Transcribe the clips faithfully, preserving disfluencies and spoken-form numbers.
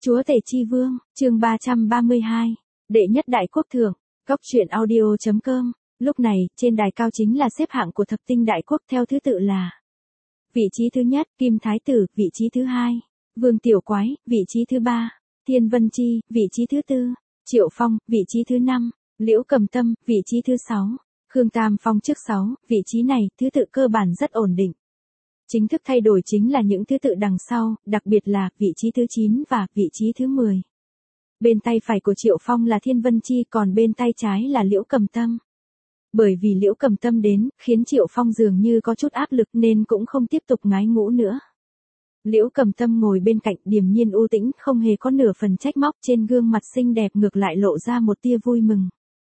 Chúa tể chi vương, chương ba trăm ba mươi hai, đệ nhất đại quốc thượng, góc truyện audio chấm com. Lúc này, trên đài cao chính là xếp hạng của thập tinh đại quốc theo thứ tự là: vị trí thứ nhất, Kim Thái Tử, vị trí thứ hai, Vương Tiểu Quái, vị trí thứ ba, Thiên Vân Chi, vị trí thứ tư, Triệu Phong, vị trí thứ năm, Liễu Cầm Tâm, vị trí thứ sáu, Khương Tam Phong trước sáu, vị trí này, thứ tự cơ bản rất ổn định. Chính thức thay đổi chính là những thứ tự đằng sau, đặc biệt là vị trí thứ chín và vị trí thứ mười. Bên tay phải của Triệu Phong là Thiên Vân Chi, còn bên tay trái là Liễu Cầm Tâm. Bởi vì Liễu Cầm Tâm đến, khiến Triệu Phong dường như có chút áp lực nên cũng không tiếp tục ngái ngũ nữa. Liễu Cầm Tâm ngồi bên cạnh điềm nhiên u tĩnh, không hề có nửa phần trách móc, trên gương mặt xinh đẹp ngược lại lộ ra một tia vui mừng.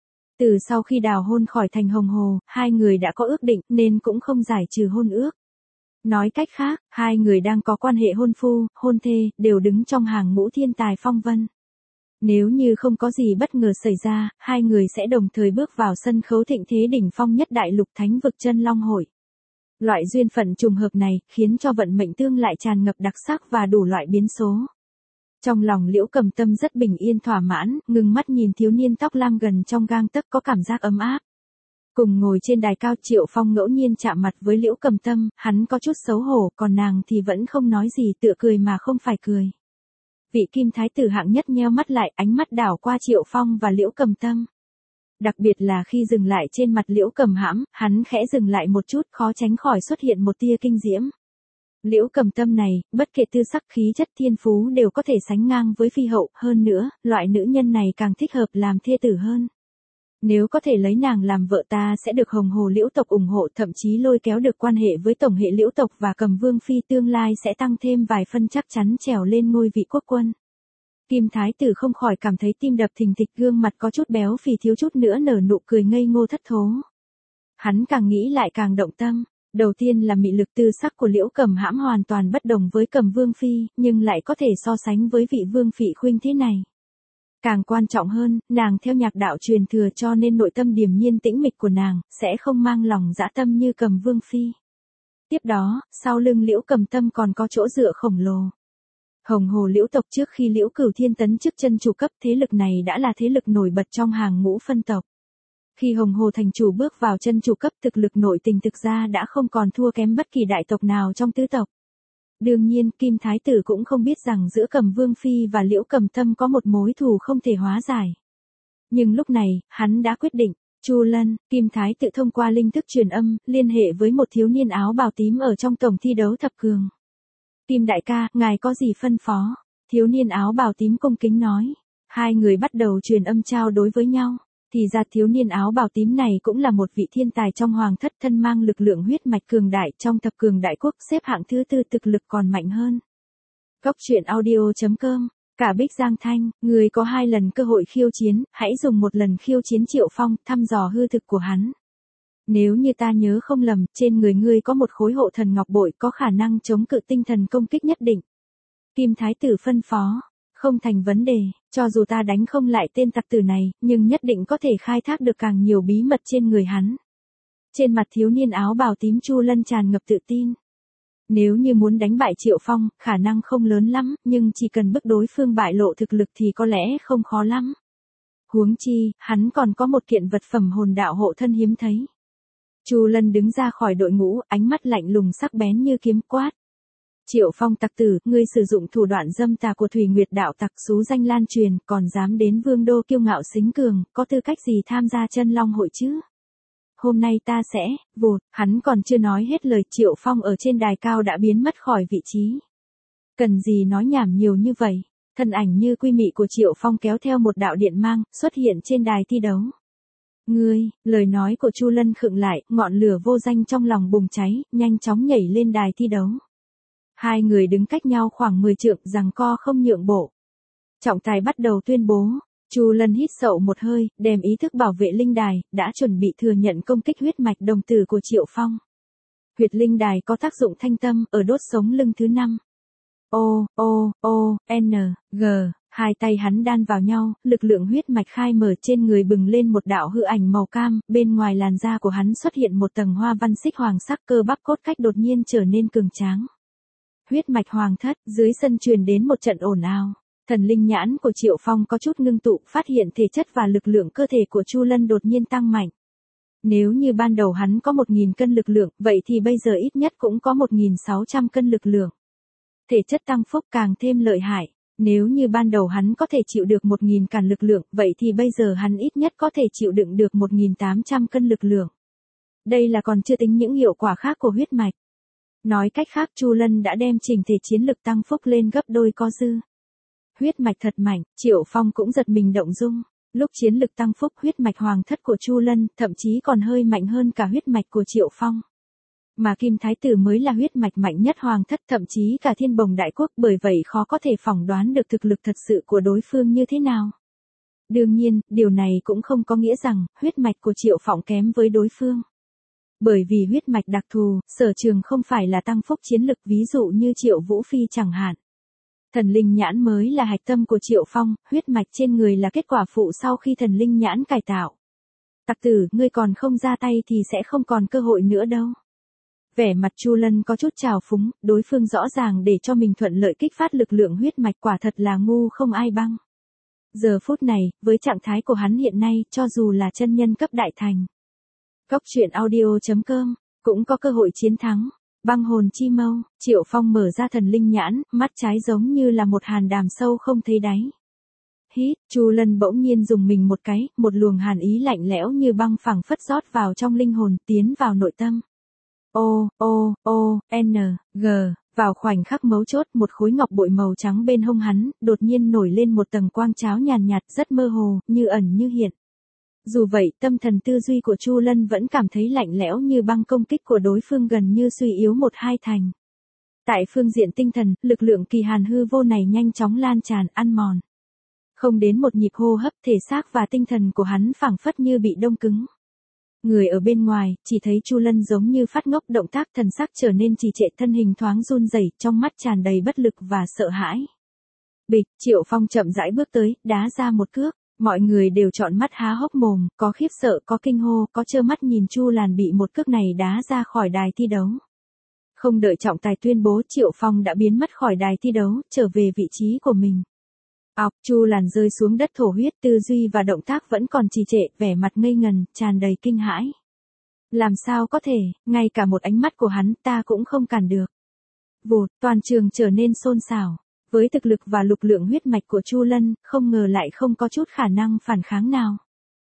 Từ sau khi đào hôn khỏi thành Hồng Hồ, hai người đã có ước định nên cũng không giải trừ hôn ước. Nói cách khác, hai người đang có quan hệ hôn phu, hôn thê, đều đứng trong hàng ngũ thiên tài phong vân. Nếu như không có gì bất ngờ xảy ra, hai người sẽ đồng thời bước vào sân khấu thịnh thế đỉnh phong nhất đại lục thánh vực Chân Long Hội. Loại duyên phận trùng hợp này, khiến cho vận mệnh tương lại tràn ngập đặc sắc và đủ loại biến số. Trong lòng Liễu Cầm Tâm rất bình yên thỏa mãn, ngừng mắt nhìn thiếu niên tóc lam gần trong gang tấc có cảm giác ấm áp. Cùng ngồi trên đài cao, Triệu Phong ngẫu nhiên chạm mặt với Liễu Cầm Tâm, hắn có chút xấu hổ, còn nàng thì vẫn không nói gì, tựa cười mà không phải cười. Vị Kim Thái Tử hạng nhất nheo mắt lại, ánh mắt đảo qua Triệu Phong và Liễu Cầm Tâm. Đặc biệt là khi dừng lại trên mặt Liễu Cầm Hãm, hắn khẽ dừng lại một chút, khó tránh khỏi xuất hiện một tia kinh diễm. Liễu Cầm Tâm này, bất kể tư sắc khí chất thiên phú đều có thể sánh ngang với phi hậu, hơn nữa, loại nữ nhân này càng thích hợp làm thê tử hơn. Nếu có thể lấy nàng làm vợ ta sẽ được Hồng Hồ Liễu tộc ủng hộ, thậm chí lôi kéo được quan hệ với tổng hệ Liễu tộc và Cầm Vương phi, tương lai sẽ tăng thêm vài phân chắc chắn trèo lên ngôi vị quốc quân. Kim Thái Tử không khỏi cảm thấy tim đập thình thịch, gương mặt có chút béo phì thiếu chút nữa nở nụ cười ngây ngô thất thố. Hắn càng nghĩ lại càng động tâm. Đầu tiên là mị lực tư sắc của Liễu Cầm Hãm hoàn toàn bất đồng với Cầm Vương phi, nhưng lại có thể so sánh với vị Vương Phỉ Khuynh thế này. Càng quan trọng hơn, nàng theo nhạc đạo truyền thừa cho nên nội tâm điềm nhiên tĩnh mịch của nàng, sẽ không mang lòng dã tâm như Cầm Vương phi. Tiếp đó, sau lưng Liễu Cầm Tâm còn có chỗ dựa khổng lồ. Hồng Hồ Liễu tộc trước khi Liễu Cửu Thiên tấn chức chân chủ cấp, thế lực này đã là thế lực nổi bật trong hàng ngũ phân tộc. Khi Hồng Hồ thành chủ bước vào chân chủ cấp, thực lực nội tình thực ra đã không còn thua kém bất kỳ đại tộc nào trong tứ tộc. Đương nhiên, Kim Thái Tử cũng không biết rằng giữa Cầm Vương phi và Liễu Cầm Tâm có một mối thù không thể hóa giải. Nhưng lúc này, hắn đã quyết định. Chu Lân, Kim Thái Tử thông qua linh thức truyền âm, liên hệ với một thiếu niên áo bào tím ở trong tổng thi đấu thập cường. Kim đại ca, ngài có gì phân phó? Thiếu niên áo bào tím cung kính nói. Hai người bắt đầu truyền âm trao đối với nhau. Thì ra thiếu niên áo bào tím này cũng là một vị thiên tài trong hoàng thất, thân mang lực lượng huyết mạch cường đại, trong thập cường đại quốc xếp hạng thứ tư, thực lực còn mạnh hơn. Góc truyện audio chấm com. Cả Bích Giang Thanh, người có hai lần cơ hội khiêu chiến, hãy dùng một lần khiêu chiến Triệu Phong, thăm dò hư thực của hắn. Nếu như ta nhớ không lầm, trên người ngươi có một khối hộ thần ngọc bội, có khả năng chống cự tinh thần công kích nhất định. Kim Thái Tử phân phó. Không thành vấn đề, cho dù ta đánh không lại tên tặc tử này, nhưng nhất định có thể khai thác được càng nhiều bí mật trên người hắn. Trên mặt thiếu niên áo bào tím Chu Lân tràn ngập tự tin. Nếu như muốn đánh bại Triệu Phong, khả năng không lớn lắm, nhưng chỉ cần bức đối phương bại lộ thực lực thì có lẽ không khó lắm. Huống chi, hắn còn có một kiện vật phẩm hồn đạo hộ thân hiếm thấy. Chu Lân đứng ra khỏi đội ngũ, ánh mắt lạnh lùng sắc bén như kiếm quát. Triệu Phong tặc tử, ngươi sử dụng thủ đoạn dâm tà của Thủy Nguyệt đạo tặc, xú danh lan truyền, còn dám đến Vương đô kiêu ngạo xính cường, có tư cách gì tham gia Chân Long hội chứ? Hôm nay ta sẽ, vụt, hắn còn chưa nói hết lời, Triệu Phong ở trên đài cao đã biến mất khỏi vị trí. Cần gì nói nhảm nhiều như vậy? Thân ảnh như quy mị của Triệu Phong kéo theo một đạo điện mang, xuất hiện trên đài thi đấu. Ngươi, lời nói của Chu Lân khựng lại, ngọn lửa vô danh trong lòng bùng cháy, nhanh chóng nhảy lên đài thi đấu. Hai người đứng cách nhau khoảng mười trượng, giằng co không nhượng bộ. Trọng tài bắt đầu tuyên bố. Chu Lân hít sâu một hơi, đem ý thức bảo vệ linh đài, đã chuẩn bị thừa nhận công kích huyết mạch đồng tử của Triệu Phong. Huyệt linh đài có tác dụng thanh tâm, ở đốt sống lưng thứ năm. O, O, O, N, G, hai tay hắn đan vào nhau, lực lượng huyết mạch khai mở, trên người bừng lên một đạo hư ảnh màu cam, bên ngoài làn da của hắn xuất hiện một tầng hoa văn xích hoàng sắc, cơ bắp cốt cách đột nhiên trở nên cường tráng. Huyết mạch hoàng thất, dưới sân truyền đến một trận ồn ào. Thần linh nhãn của Triệu Phong có chút ngưng tụ, phát hiện thể chất và lực lượng cơ thể của Chu Lân đột nhiên tăng mạnh. Nếu như ban đầu hắn có một nghìn cân lực lượng, vậy thì bây giờ ít nhất cũng có một nghìn sáu trăm cân lực lượng. Thể chất tăng phúc càng thêm lợi hại. Nếu như ban đầu hắn có thể chịu được một nghìn cân lực lượng, vậy thì bây giờ hắn ít nhất có thể chịu đựng được một nghìn tám trăm cân lực lượng. Đây là còn chưa tính những hiệu quả khác của huyết mạch. Nói cách khác, Chu Lân đã đem chỉnh thể chiến lực tăng phúc lên gấp đôi có dư. Huyết mạch thật mạnh, Triệu Phong cũng giật mình động dung. Lúc chiến lực tăng phúc, huyết mạch hoàng thất của Chu Lân thậm chí còn hơi mạnh hơn cả huyết mạch của Triệu Phong. Mà Kim Thái Tử mới là huyết mạch mạnh nhất hoàng thất, thậm chí cả Thiên Bồng Đại Quốc, bởi vậy khó có thể phỏng đoán được thực lực thật sự của đối phương như thế nào. Đương nhiên, điều này cũng không có nghĩa rằng huyết mạch của Triệu Phong kém với đối phương. Bởi vì huyết mạch đặc thù, sở trường không phải là tăng phúc chiến lực, ví dụ như Triệu Vũ Phi chẳng hạn. Thần linh nhãn mới là hạch tâm của Triệu Phong, huyết mạch trên người là kết quả phụ sau khi thần linh nhãn cải tạo. Tặc tử, ngươi còn không ra tay thì sẽ không còn cơ hội nữa đâu. Vẻ mặt Chu Lân có chút trào phúng, đối phương rõ ràng để cho mình thuận lợi kích phát lực lượng huyết mạch, quả thật là ngu không ai bằng. Giờ phút này, với trạng thái của hắn hiện nay, cho dù là chân nhân cấp đại thành, Cốc truyện audio chấm com cũng có cơ hội chiến thắng. Băng hồn chi mâu, Triệu Phong mở ra thần linh nhãn, mắt trái giống như là một hàn đàm sâu không thấy đáy. Hít, Chu Lân bỗng nhiên dùng mình một cái, một luồng hàn ý lạnh lẽo như băng phẳng phất rót vào trong linh hồn, tiến vào nội tâm. O, O, O, N, G, vào khoảnh khắc mấu chốt, một khối ngọc bội màu trắng bên hông hắn, đột nhiên nổi lên một tầng quang cháo nhàn nhạt, rất mơ hồ, như ẩn như hiện. Dù vậy, tâm thần tư duy của Chu Lân vẫn cảm thấy lạnh lẽo như băng, công kích của đối phương gần như suy yếu một hai thành. Tại phương diện tinh thần, lực lượng kỳ hàn hư vô này nhanh chóng lan tràn, ăn mòn. Không đến một nhịp hô hấp, thể xác và tinh thần của hắn phảng phất như bị đông cứng. Người ở bên ngoài, chỉ thấy Chu Lân giống như phát ngốc, động tác thần sắc trở nên trì trệ, thân hình thoáng run rẩy, trong mắt tràn đầy bất lực và sợ hãi. Bịch, Triệu Phong chậm rãi bước tới, đá ra một cước. Mọi người đều trọn mắt há hốc mồm, có khiếp sợ, có kinh hô, có trơ mắt nhìn Chu Làn bị một cước này đá ra khỏi đài thi đấu. Không đợi trọng tài tuyên bố, Triệu Phong đã biến mất khỏi đài thi đấu, trở về vị trí của mình. Ọc, Chu Làn rơi xuống đất thổ huyết, tư duy và động tác vẫn còn trì trệ, vẻ mặt ngây ngần, tràn đầy kinh hãi. Làm sao có thể, ngay cả một ánh mắt của hắn ta cũng không cản được. Vụt, toàn trường trở nên xôn xao. Với thực lực và lực lượng huyết mạch của Chu Lân, không ngờ lại không có chút khả năng phản kháng nào.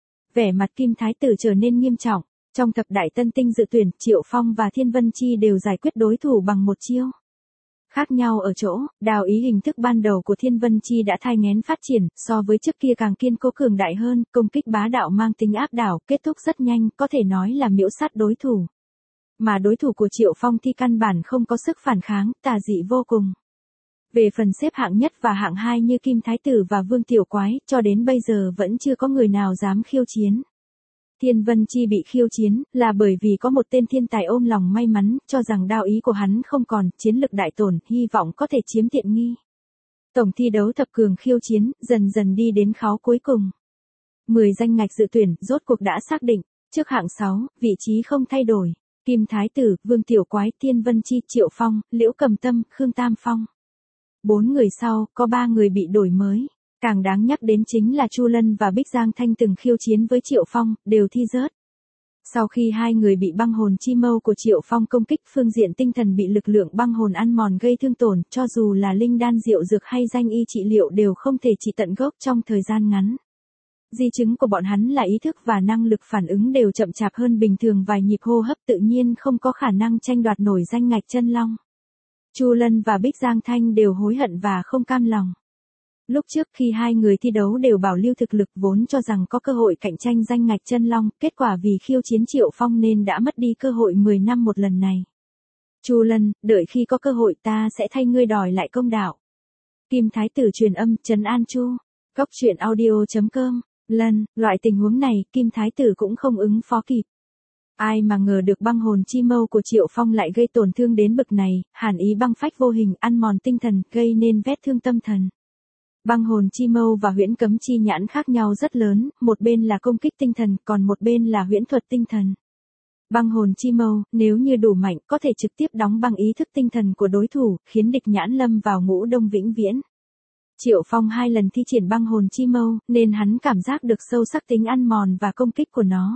Vẻ mặt Kim Thái Tử trở nên nghiêm trọng. Trong thập đại tân tinh dự tuyển, Triệu Phong và Thiên Vân Chi đều giải quyết đối thủ bằng một chiêu. Khác nhau ở chỗ, đào ý hình thức ban đầu của Thiên Vân Chi đã thai nghén phát triển, so với trước kia càng kiên cố cường đại hơn, công kích bá đạo mang tính áp đảo, kết thúc rất nhanh, có thể nói là miễu sát đối thủ. Mà đối thủ của Triệu Phong thì căn bản không có sức phản kháng, tà dị vô cùng. Về phần xếp hạng nhất và hạng hai như Kim Thái Tử và Vương Tiểu Quái, cho đến bây giờ vẫn chưa có người nào dám khiêu chiến. Thiên Vân Chi bị khiêu chiến, là bởi vì có một tên thiên tài ôm lòng may mắn, cho rằng đao ý của hắn không còn, chiến lực đại tổn, hy vọng có thể chiếm tiện nghi. Tổng thi đấu thập cường khiêu chiến, dần dần đi đến kháo cuối cùng. mười danh ngạch dự tuyển, rốt cuộc đã xác định, trước hạng sáu, vị trí không thay đổi. Kim Thái Tử, Vương Tiểu Quái, Thiên Vân Chi, Triệu Phong, Liễu Cầm Tâm, Khương Tam Phong. Bốn người sau, có ba người bị đổi mới. Càng đáng nhắc đến chính là Chu Lân và Bích Giang Thanh từng khiêu chiến với Triệu Phong, đều thi rớt. Sau khi hai người bị băng hồn chi mâu của Triệu Phong công kích, phương diện tinh thần bị lực lượng băng hồn ăn mòn gây thương tổn, cho dù là linh đan diệu dược hay danh y trị liệu đều không thể trị tận gốc trong thời gian ngắn. Di chứng của bọn hắn là ý thức và năng lực phản ứng đều chậm chạp hơn bình thường vài nhịp hô hấp, tự nhiên không có khả năng tranh đoạt nổi danh ngạch chân long. Chu Lân và Bích Giang Thanh đều hối hận và không cam lòng. Lúc trước khi hai người thi đấu đều bảo lưu thực lực, vốn cho rằng có cơ hội cạnh tranh danh ngạch chân long, kết quả vì khiêu chiến Triệu Phong nên đã mất đi cơ hội mười năm một lần này. Chu Lân, đợi khi có cơ hội ta sẽ thay ngươi đòi lại công đạo. Kim Thái Tử truyền âm, trấn an Chu. Cốc truyện audio chấm com. Lân, loại tình huống này, Kim Thái Tử cũng không ứng phó kịp. Ai mà ngờ được băng hồn chi mâu của Triệu Phong lại gây tổn thương đến bực này, hàn ý băng phách vô hình, ăn mòn tinh thần, gây nên vết thương tâm thần. Băng hồn chi mâu và huyễn cấm chi nhãn khác nhau rất lớn, một bên là công kích tinh thần, còn một bên là huyễn thuật tinh thần. Băng hồn chi mâu, nếu như đủ mạnh, có thể trực tiếp đóng băng ý thức tinh thần của đối thủ, khiến địch nhãn lâm vào ngũ đông vĩnh viễn. Triệu Phong hai lần thi triển băng hồn chi mâu, nên hắn cảm giác được sâu sắc tính ăn mòn và công kích của nó.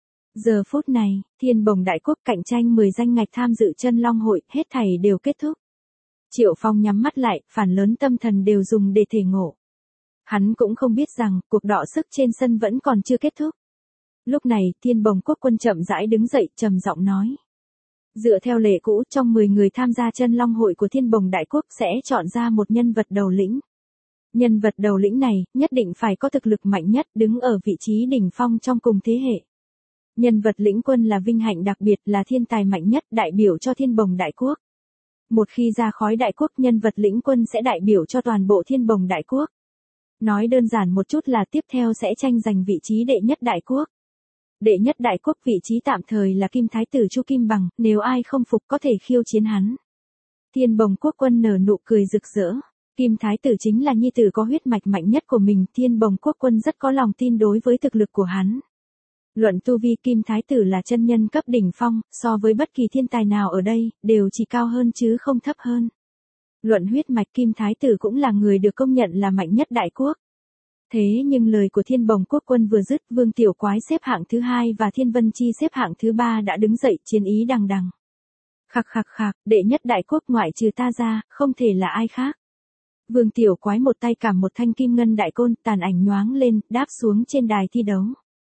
Giờ phút này, Thiên Bồng Đại Quốc cạnh tranh mười danh ngạch tham dự Chân Long hội, hết thảy đều kết thúc. Triệu Phong nhắm mắt lại, phản lớn tâm thần đều dùng để thể ngộ. Hắn cũng không biết rằng, cuộc đọ sức trên sân vẫn còn chưa kết thúc. Lúc này, Thiên Bồng Quốc quân chậm rãi đứng dậy, trầm giọng nói. Dựa theo lệ cũ, trong mười người tham gia Chân Long hội của Thiên Bồng Đại Quốc sẽ chọn ra một nhân vật đầu lĩnh. Nhân vật đầu lĩnh này, nhất định phải có thực lực mạnh nhất, đứng ở vị trí đỉnh phong trong cùng thế hệ. Nhân vật lĩnh quân là vinh hạnh đặc biệt, là thiên tài mạnh nhất, đại biểu cho Thiên Bồng Đại Quốc. Một khi ra khỏi đại quốc, nhân vật lĩnh quân sẽ đại biểu cho toàn bộ Thiên Bồng Đại Quốc. Nói đơn giản một chút là tiếp theo sẽ tranh giành vị trí đệ nhất đại quốc. Đệ nhất đại quốc vị trí tạm thời là Kim Thái tử Chu Kim Bằng, nếu ai không phục có thể khiêu chiến hắn. Thiên Bồng Quốc quân nở nụ cười rực rỡ. Kim Thái tử chính là nhi tử có huyết mạch mạnh nhất của mình, Thiên Bồng Quốc quân rất có lòng tin đối với thực lực của hắn. Luận tu vi, Kim Thái tử là chân nhân cấp đỉnh phong, so với bất kỳ thiên tài nào ở đây, đều chỉ cao hơn chứ không thấp hơn. Luận huyết mạch, Kim Thái tử cũng là người được công nhận là mạnh nhất đại quốc. Thế nhưng lời của Thiên Bồng Quốc quân vừa dứt, Vương Tiểu Quái xếp hạng thứ hai và Thiên Vân Chi xếp hạng thứ ba đã đứng dậy, chiến ý đằng đằng. Khạc khạc khạc, đệ nhất đại quốc ngoại trừ ta ra, không thể là ai khác. Vương Tiểu Quái một tay cầm một thanh kim ngân đại côn, tàn ảnh nhoáng lên, đáp xuống trên đài thi đấu.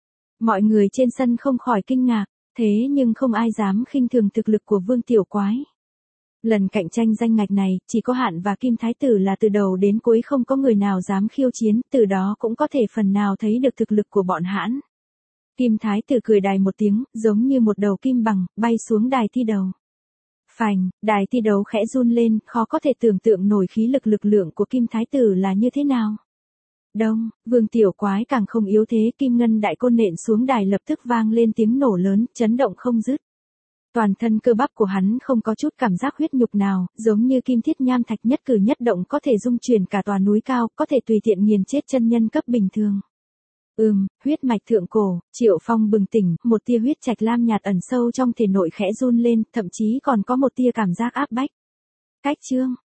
Mọi người trên sân không khỏi kinh ngạc, thế nhưng không ai dám khinh thường thực lực của Vương Tiểu Quái. Lần cạnh tranh danh ngạch này, chỉ có Hạn và Kim Thái tử là từ đầu đến cuối không có người nào dám khiêu chiến, từ đó cũng có thể phần nào thấy được thực lực của bọn hãn. Kim Thái tử cười đài một tiếng, giống như một đầu kim bằng, bay xuống đài thi đấu. Phành, đài thi đấu khẽ run lên, khó có thể tưởng tượng nổi khí lực lực lượng của Kim Thái tử là như thế nào. Đông, Vương Tiểu Quái càng không yếu thế, kim ngân đại côn nện xuống đài lập tức vang lên tiếng nổ lớn, chấn động không dứt. Toàn thân cơ bắp của hắn không có chút cảm giác huyết nhục nào, giống như kim thiết nham thạch, nhất cử nhất động có thể dung chuyển cả tòa núi cao, có thể tùy tiện nghiền chết chân nhân cấp bình thường. Ừm, huyết mạch thượng cổ, Triệu Phong bừng tỉnh, một tia huyết trạch lam nhạt ẩn sâu trong thể nội khẽ run lên, thậm chí còn có một tia cảm giác áp bách. Cách chương